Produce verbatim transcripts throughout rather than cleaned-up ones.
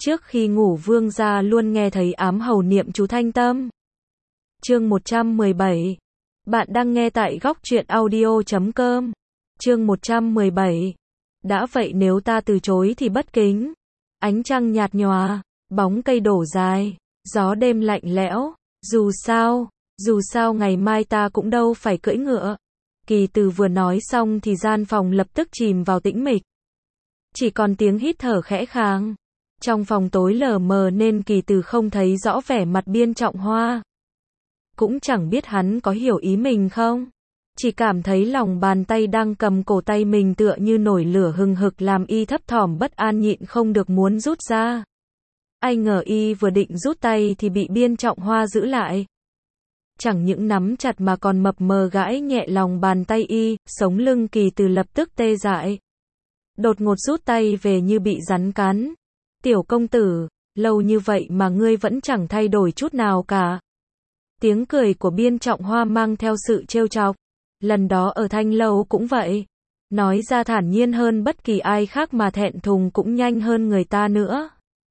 Trước khi ngủ vương gia luôn nghe thấy ám hầu niệm chú thanh tâm. Chương một trăm mười bảy. Bạn đang nghe tại góc truyện audio chấm com. Chương một trăm mười bảy. Đã vậy nếu ta từ chối thì bất kính. Ánh trăng nhạt nhòa, bóng cây đổ dài, gió đêm lạnh lẽo. Dù sao, dù sao ngày mai ta cũng đâu phải cưỡi ngựa. Kỳ Từ vừa nói xong thì gian phòng lập tức chìm vào tĩnh mịch. Chỉ còn tiếng hít thở khẽ khàng. Trong phòng tối lờ mờ nên Kỳ Từ không thấy rõ vẻ mặt Biên Trọng Hoa. Cũng chẳng biết hắn có hiểu ý mình không. Chỉ cảm thấy lòng bàn tay đang cầm cổ tay mình tựa như nổi lửa hừng hực làm y thấp thỏm bất an nhịn không được muốn rút ra. Ai ngờ y vừa định rút tay thì bị Biên Trọng Hoa giữ lại. Chẳng những nắm chặt mà còn mập mờ gãi nhẹ lòng bàn tay y, sống lưng Kỳ Từ lập tức tê dại. Đột ngột rút tay về như bị rắn cắn. Tiểu công tử, lâu như vậy mà ngươi vẫn chẳng thay đổi chút nào cả. Tiếng cười của Biên Trọng Hoa mang theo sự trêu chọc. Lần đó ở Thanh Lâu cũng vậy. Nói ra thản nhiên hơn bất kỳ ai khác mà thẹn thùng cũng nhanh hơn người ta nữa.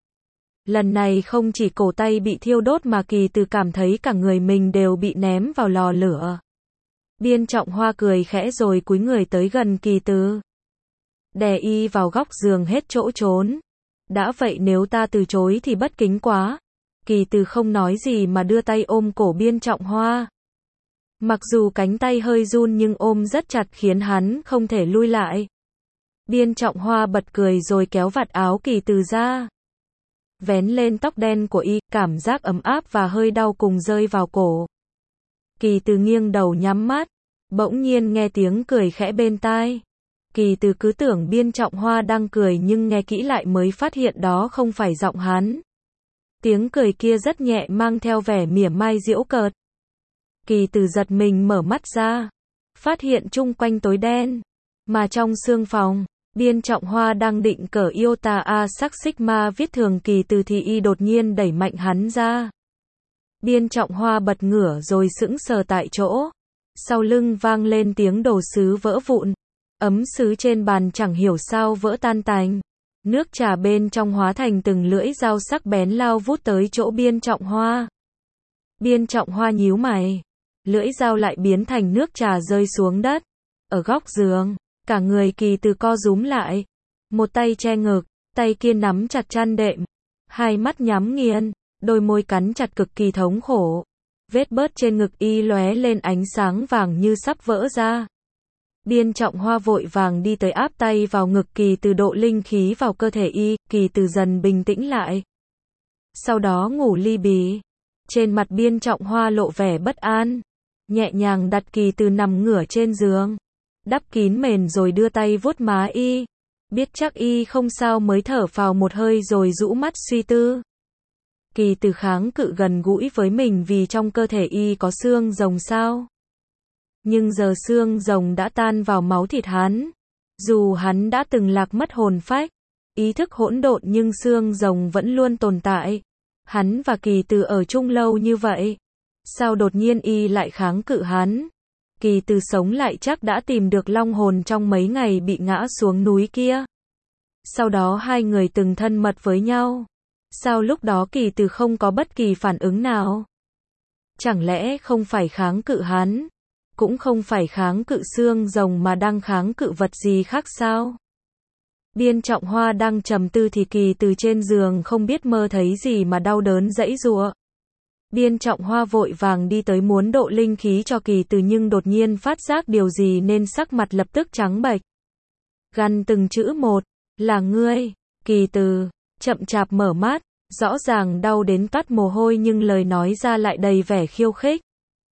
Lần này không chỉ cổ tay bị thiêu đốt mà Kỳ Từ cảm thấy cả người mình đều bị ném vào lò lửa. Biên Trọng Hoa cười khẽ rồi cúi người tới gần Kỳ Từ. Đè y vào góc giường hết chỗ trốn. Đã vậy nếu ta từ chối thì bất kính quá. Kỳ Từ không nói gì mà đưa tay ôm cổ Biên Trọng Hoa. Mặc dù cánh tay hơi run nhưng ôm rất chặt khiến hắn không thể lui lại. Biên Trọng Hoa bật cười rồi kéo vạt áo Kỳ Từ ra. Vén lên tóc đen của y, cảm giác ấm áp và hơi đau cùng rơi vào cổ. Kỳ Từ nghiêng đầu nhắm mắt. Bỗng nhiên nghe tiếng cười khẽ bên tai. Kỳ Từ cứ tưởng Biên Trọng Hoa đang cười nhưng nghe kỹ lại mới phát hiện đó không phải giọng hắn. Tiếng cười kia rất nhẹ mang theo vẻ mỉa mai giễu cợt. Kỳ Từ giật mình mở mắt ra. Phát hiện chung quanh tối đen. Mà trong sương phòng, Biên Trọng Hoa đang định cởi Iota A sắc Sigma viết thường Kỳ Từ thì y đột nhiên đẩy mạnh hắn ra. Biên Trọng Hoa bật ngửa rồi sững sờ tại chỗ. Sau lưng vang lên tiếng đồ sứ vỡ vụn. Ấm sứ trên bàn chẳng hiểu sao vỡ tan tành. Nước trà bên trong hóa thành từng lưỡi dao sắc bén lao vút tới chỗ Biên Trọng Hoa. Biên Trọng Hoa nhíu mày. Lưỡi dao lại biến thành nước trà rơi xuống đất. Ở góc giường, cả người Kỳ Từ co rúm lại. Một tay che ngực, tay kia nắm chặt chăn đệm. Hai mắt nhắm nghiền, đôi môi cắn chặt cực kỳ thống khổ. Vết bớt trên ngực y lóe lên ánh sáng vàng như sắp vỡ ra. Biên Trọng Hoa vội vàng đi tới áp tay vào ngực Kỳ Từ độ linh khí vào cơ thể y, Kỳ Từ dần bình tĩnh lại. Sau đó ngủ li bì. Trên mặt Biên Trọng Hoa lộ vẻ bất an. Nhẹ nhàng đặt Kỳ Từ nằm ngửa trên giường. Đắp kín mền rồi đưa tay vuốt má y. Biết chắc y không sao mới thở phào một hơi rồi rũ mắt suy tư. Kỳ Từ kháng cự gần gũi với mình vì trong cơ thể y có xương rồng sao. Nhưng giờ xương rồng đã tan vào máu thịt hắn. Dù hắn đã từng lạc mất hồn phách, ý thức hỗn độn nhưng xương rồng vẫn luôn tồn tại. Hắn và Kỳ Từ ở chung lâu như vậy. Sao đột nhiên y lại kháng cự hắn? Kỳ Từ sống lại chắc đã tìm được long hồn trong mấy ngày bị ngã xuống núi kia. Sau đó hai người từng thân mật với nhau. Sao lúc đó Kỳ Từ không có bất kỳ phản ứng nào? Chẳng lẽ không phải kháng cự hắn? Cũng không phải kháng cự xương rồng mà đang kháng cự vật gì khác sao? Biên Trọng Hoa đang trầm tư thì Kỳ Từ trên giường không biết mơ thấy gì mà đau đớn giãy giụa. Biên Trọng Hoa vội vàng đi tới muốn độ linh khí cho Kỳ Từ nhưng đột nhiên phát giác điều gì nên sắc mặt lập tức trắng bệch. Gằn từng chữ một, là ngươi. Kỳ Từ chậm chạp mở mắt, rõ ràng đau đến toát mồ hôi nhưng lời nói ra lại đầy vẻ khiêu khích.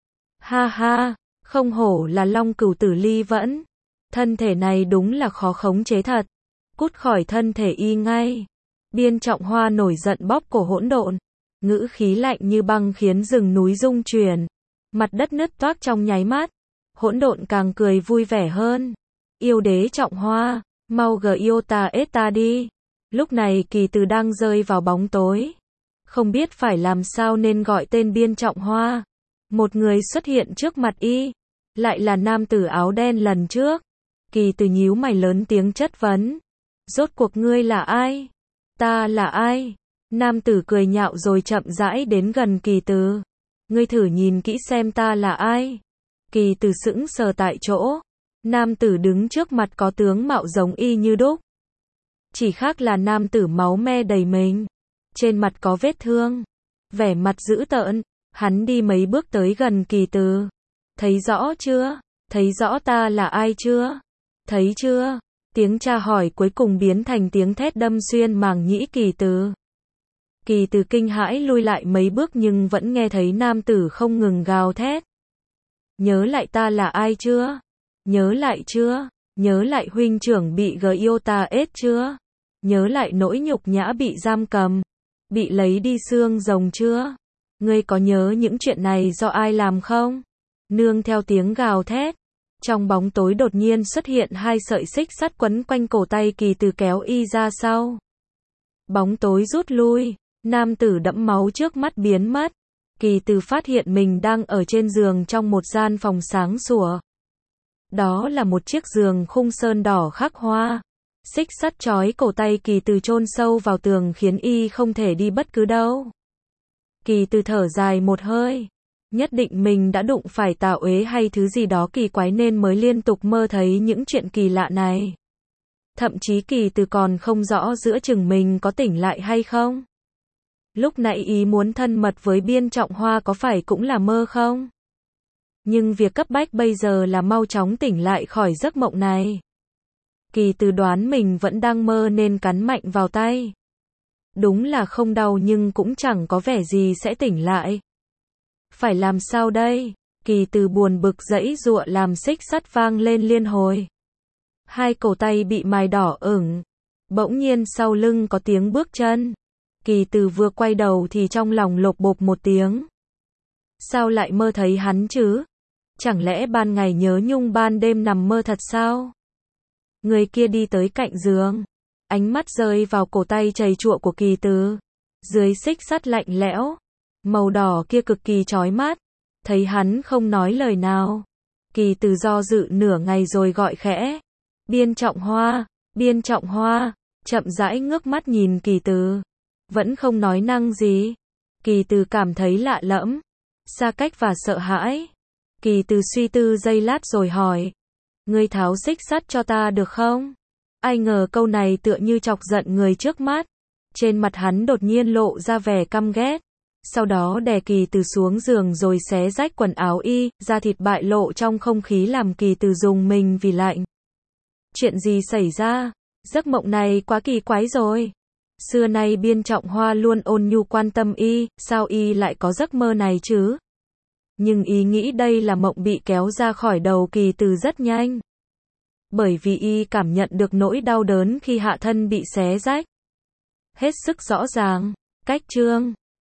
Ha ha, không hổ là Long Cửu Tử Ly Vẫn. Thân thể này đúng là khó khống chế thật. Cút khỏi thân thể y ngay. Biên Trọng Hoa nổi giận bóp cổ hỗn độn. Ngữ khí lạnh như băng khiến rừng núi rung chuyển. Mặt đất nứt toác trong nháy mắt. Hỗn độn càng cười vui vẻ hơn. Yêu đế Trọng Hoa, mau gờ yêu ta ết ta đi. Lúc này Kỳ Từ đang rơi vào bóng tối. Không biết phải làm sao nên gọi tên Biên Trọng Hoa. Một người xuất hiện trước mặt y. Lại là nam tử áo đen lần trước. Kỳ Từ nhíu mày lớn tiếng chất vấn. Rốt cuộc ngươi là ai? Ta là ai? Nam tử cười nhạo rồi chậm rãi đến gần Kỳ Từ. Ngươi thử nhìn kỹ xem ta là ai. Kỳ Từ sững sờ tại chỗ. Nam tử đứng trước mặt có tướng mạo giống y như đúc. Chỉ khác là nam tử máu me đầy mình. Trên mặt có vết thương. Vẻ mặt dữ tợn. Hắn đi mấy bước tới gần Kỳ Từ. Thấy rõ chưa? Thấy rõ ta là ai chưa? Thấy chưa? Tiếng tra hỏi cuối cùng biến thành tiếng thét đâm xuyên màng nhĩ Kỳ Từ. Kỳ Từ kinh hãi lui lại mấy bước nhưng vẫn nghe thấy nam tử không ngừng gào thét. Nhớ lại ta là ai chưa? Nhớ lại chưa? Nhớ lại huynh trưởng bị Gyota-S chưa? Nhớ lại nỗi nhục nhã bị giam cầm, bị lấy đi xương rồng chưa? Ngươi có nhớ những chuyện này do ai làm không? Nương theo tiếng gào thét, trong bóng tối đột nhiên xuất hiện hai sợi xích sắt quấn quanh cổ tay Kỳ Từ kéo y ra sau. Bóng tối rút lui, nam tử đẫm máu trước mắt biến mất. Kỳ Từ phát hiện mình đang ở trên giường trong một gian phòng sáng sủa. Đó là một chiếc giường khung sơn đỏ khắc hoa. Xích sắt trói cổ tay Kỳ Từ chôn sâu vào tường khiến y không thể đi bất cứ đâu. Kỳ Từ thở dài một hơi. Nhất định mình đã đụng phải tà uế hay thứ gì đó kỳ quái nên mới liên tục mơ thấy những chuyện kỳ lạ này. Thậm chí Kỳ Từ còn không rõ giữa chừng mình có tỉnh lại hay không. Lúc nãy ý muốn thân mật với Biên Trọng Hoa có phải cũng là mơ không? Nhưng việc cấp bách bây giờ là mau chóng tỉnh lại khỏi giấc mộng này. Kỳ Từ đoán mình vẫn đang mơ nên cắn mạnh vào tay. Đúng là không đau nhưng cũng chẳng có vẻ gì sẽ tỉnh lại. Phải làm sao đây? Kỳ Từ buồn bực giãy giụa làm xích sắt vang lên liên hồi. Hai cổ tay bị mài đỏ ửng. Bỗng nhiên sau lưng có tiếng bước chân. Kỳ Từ vừa quay đầu thì trong lòng lộp bộp một tiếng. Sao lại mơ thấy hắn chứ? Chẳng lẽ ban ngày nhớ nhung ban đêm nằm mơ thật sao? Người kia đi tới cạnh giường. Ánh mắt rơi vào cổ tay trầy trụa của Kỳ Từ. Dưới xích sắt lạnh lẽo. Màu đỏ kia cực kỳ chói mắt. Thấy hắn không nói lời nào. Kỳ Từ do dự nửa ngày rồi gọi khẽ. Biên Trọng Hoa, Biên Trọng Hoa. Chậm rãi ngước mắt nhìn Kỳ Từ. Vẫn không nói năng gì. Kỳ Từ cảm thấy lạ lẫm, xa cách và sợ hãi. Kỳ Từ suy tư giây lát rồi hỏi. Ngươi tháo xích sắt cho ta được không? Ai ngờ câu này tựa như chọc giận người trước mắt. Trên mặt hắn đột nhiên lộ ra vẻ căm ghét. Sau đó đè Kỳ Từ xuống giường rồi xé rách quần áo y, da thịt bại lộ trong không khí làm Kỳ Từ rùng mình vì lạnh. Chuyện gì xảy ra? Giấc mộng này quá kỳ quái rồi. Xưa nay Biên Trọng Hoa luôn ôn nhu quan tâm y, sao y lại có giấc mơ này chứ? Nhưng ý nghĩ đây là mộng bị kéo ra khỏi đầu Kỳ Từ rất nhanh. Bởi vì y cảm nhận được nỗi đau đớn khi hạ thân bị xé rách. Hết sức rõ ràng. Cách chương